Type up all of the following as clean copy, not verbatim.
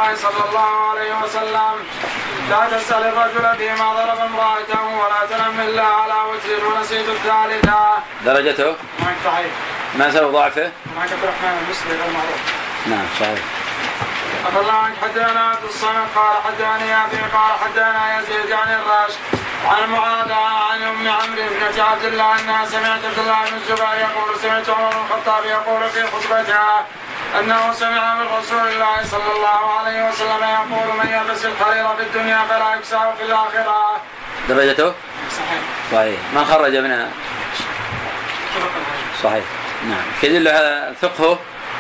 صلى الله عليه وسلم لا تسأل الرجل فيما ضرب امرأته ولا تنم إلا على وتر ونسيت الثالثة. درجته؟ صحيح. ما سبب ضعفه؟ معك عبد الرحمن المسلم المعروف. نعم صحيح. أخبرنا عنك حدثنا عبد الصمد قال حدثني أبي قال حدثنا يزيد عن الراشد عن معاذ عن أم عمرو بنت عبد الله أنها سمعت عبد الله بن الزبير يقول سمعت عمر بن الخطاب يقول في خطبتها أنه سمع من رسول الله صلى الله عليه وسلم يقول من يلبس الحرير في الدنيا فلا يكساه في الآخرة. درجته؟ صحيح. صحيح. من خرج منها؟ صحيح. نعم. يدل هذا فقهه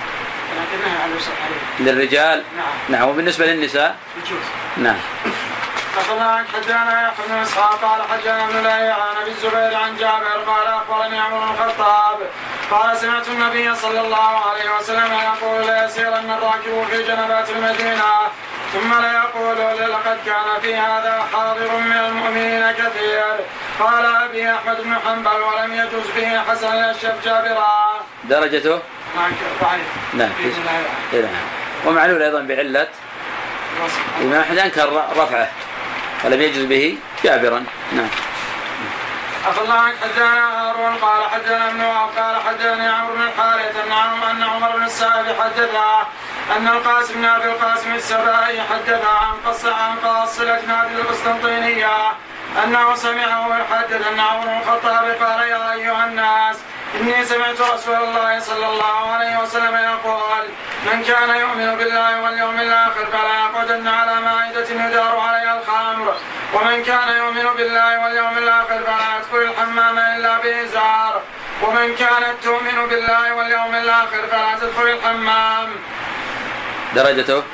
للرجال. نعم. وبالنسبة للنساء؟ نعم. أخبرنا عنك حدثنا يحيى بن إسحاق قال حدثنا ابن لهيعة عن أبي الزبير عن جابر قال أخبرني عمر بن الخطاب قال سمعت النبي صلى الله عليه وسلم يقول ليسيرن الراكب في جنبات المدينة ثم ليقول لقد كان في هذا حاضر من المؤمنين كثير. قال أبي أحمد بن حنبل ولم يجوز به حسن الأشهب جابرا. درجته؟ نعم. ومعلول أيضا بعلة الإمام أحمد أنكر رفعه ولم يجوز به جابرا. نعم. أخبرنا عنك حدثنا هارون قال حدثنا ابن وهب قال حدثني عمرو بن الحارث أن عمر بن السائب حدثه أن القاسم بن أبي القاسم السبائي حدثه عن قاصلة نادي القسطنطينية أنه سمعه يحدث أن عمر بن الخطاب قال يا أيها الناس إني سمعت رسول الله صلى الله عليه وسلم يقول من كان يؤمن بالله واليوم الآخر فلا يقعدن على مائدة يدار عليها الخمر ومن كان يؤمن بالله واليوم الآخر فلا يدخل الحمام إلا بإزار ومن كانت تؤمن بالله واليوم الآخر فلا تدخل الحمام. درجته؟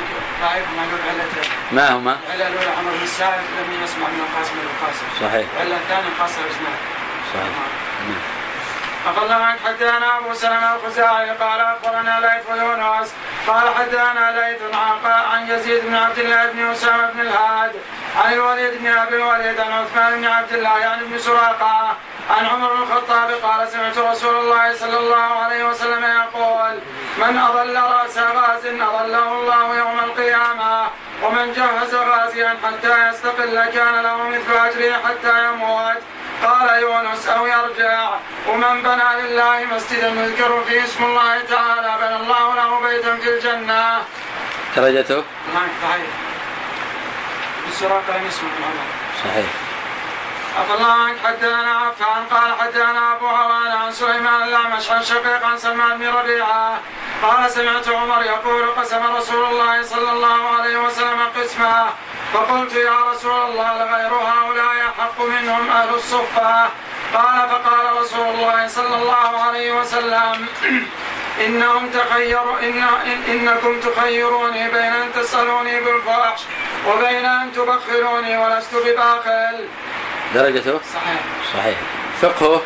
ما هما؟ العلة الأولى عمر بن السائب لم يسمع من القاسم بن القاسم. صحيح. العلة الثانية قاصر إسماعيل. صحيح. أخبرنا عنك حدثنا أبو سلمة الخزاعي قال أخبرنا ليث بن يونس قال حدثنا ليث عن يزيد بن عبد الله بن أسامة بن الهاد عن الوليد بن أبي الوليد عن عثمان بن عبد الله يعني بن سراقة عن عمر بن الخطاب قال سمعت رسول الله صلى الله عليه وسلم يقول من أضل رأس غاز أضله الله يوم القيامة ومن جهز غازيا حتى يستقل كان له مثل أجره حتى يموت. قال يونس أو يرجع ومن بنى لله مسجدا يذكر فيه اسم الله تعالى بنى الله له بيتا في الجنة. درجته؟ صحيح. السراقة لم يسمع من صحيح. أخبرنا عنك حدثنا عفان قال حدثنا أبو هوان عن سليمان الأعمش عن شقيق عن سلمان بن ربيعة قال سمعت عمر يقول قسم رسول الله صلى الله عليه وسلم قسمه فقلت يا رسول الله لغير هؤلاء أحق منهم أهل الصفة. قال فقال رسول الله صلى الله عليه وسلم إنكم تخيروني بين أن تسألوني بالفحش وبين أن تبخلوني ولست بباخل. درجته؟ صحيح. صحيح. فقهه؟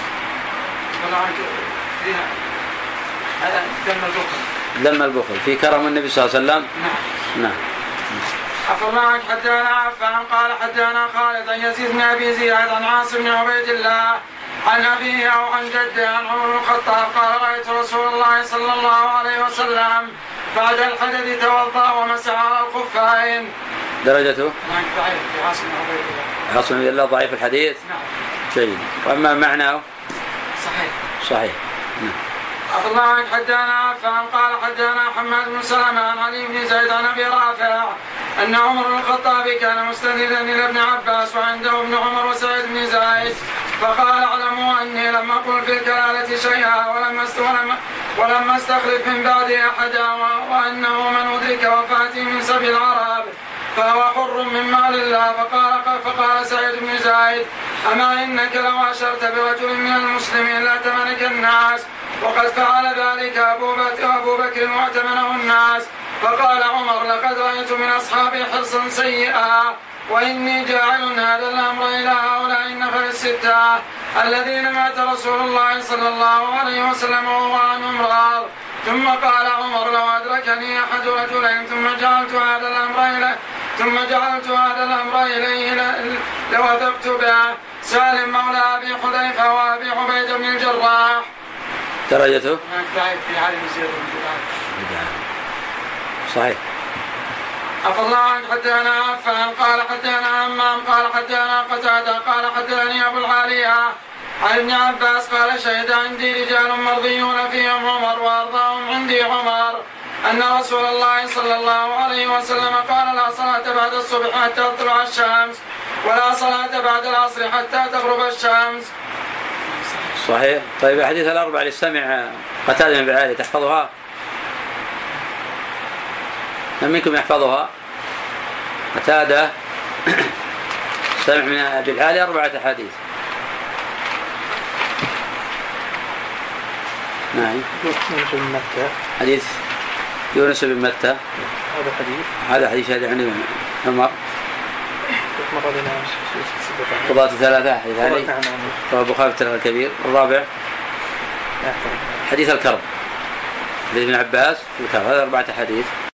هذا ذم البخل في كرم النبي صلى الله عليه وسلم. نعم. أخبرنا عنك حدثنا عفان قال حدثنا خالد عن يزيد بن أبي زياد عن عاصم بن عبيد الله عن أبيه أو عن جده عن عمر بن الخطاب قال رأيت رسول الله صلى الله عليه وسلم بعد الحدث توضأ ومسح على الخفين. درجته؟ ضعيف في عاصم بن عبيد الله. عاصم بن الله ضعيف الحديث؟ نعم. جيد. وأما معناه؟ صحيح. صحيح. أخبرنا عنك حدثنا عفان قال حدثنا حماد بن سلمة عن علي بن زيد عن أبي رافع أن عمر بن الخطاب كان مستندا إلى ابن عباس وعنده ابن عمر وسعيد بن زيد فقال اعلموا أني لم أقل في الكلالة شيئا ولم استخلف من بعدي أحدا وأنه من أدرك وفاتي من سبي العرب فهو حر من مال الله. فقال سعيد بن زيد أما إنك لو أشرت برجل من المسلمين لأتمنك الناس وقد فعل ذلك أبو بكر واعتمنه الناس. فقال عمر لقد رأيت من أصحابي حرصا سيئا وإني جاعل هذا الأمر إلى هؤلاء النفر الستة الذين مات رسول الله صلى الله عليه وسلم وهو عنهم راض. ثم قال عمر لو أدركني أحد رجلين ثم جعلت هذا الأمر إليه لوثقت به. سالم مولى أبي حذيفة وأبي عبيد بن الجراح. درجته؟ ضعيف في عالم زيد بن جدعان. صحيح. عفى الله عنك. حدثنا عفان قال حدثنا همام قال حدثنا قتادة قال حدثني أبو العالية عن ابن عباس قال شهد عندي رجال مرضيون فيهم عمر وأرضاهم عندي عمر أن رسول الله صلى الله عليه وسلم قال لا صلاة بعد الصبح حتى تطلع الشمس ولا صلاة بعد العصر حتى تغرب الشمس. صحيح. طيب الحديث الأربعة اللي سمع قتادة بن العالية تحفظها؟ من منكم يحفظها؟ قتادة سمع من أبي العالية 4 أحاديث. نعم. يونس بن متى. حديث يونس بن متى. هذا حديث هذا عن عمر. قضاة 3 حديث هذه. البخاري في الكبير. الرابع حديث الكرب. حديث ابن عباس في الكرب. هذا 4 أحاديث.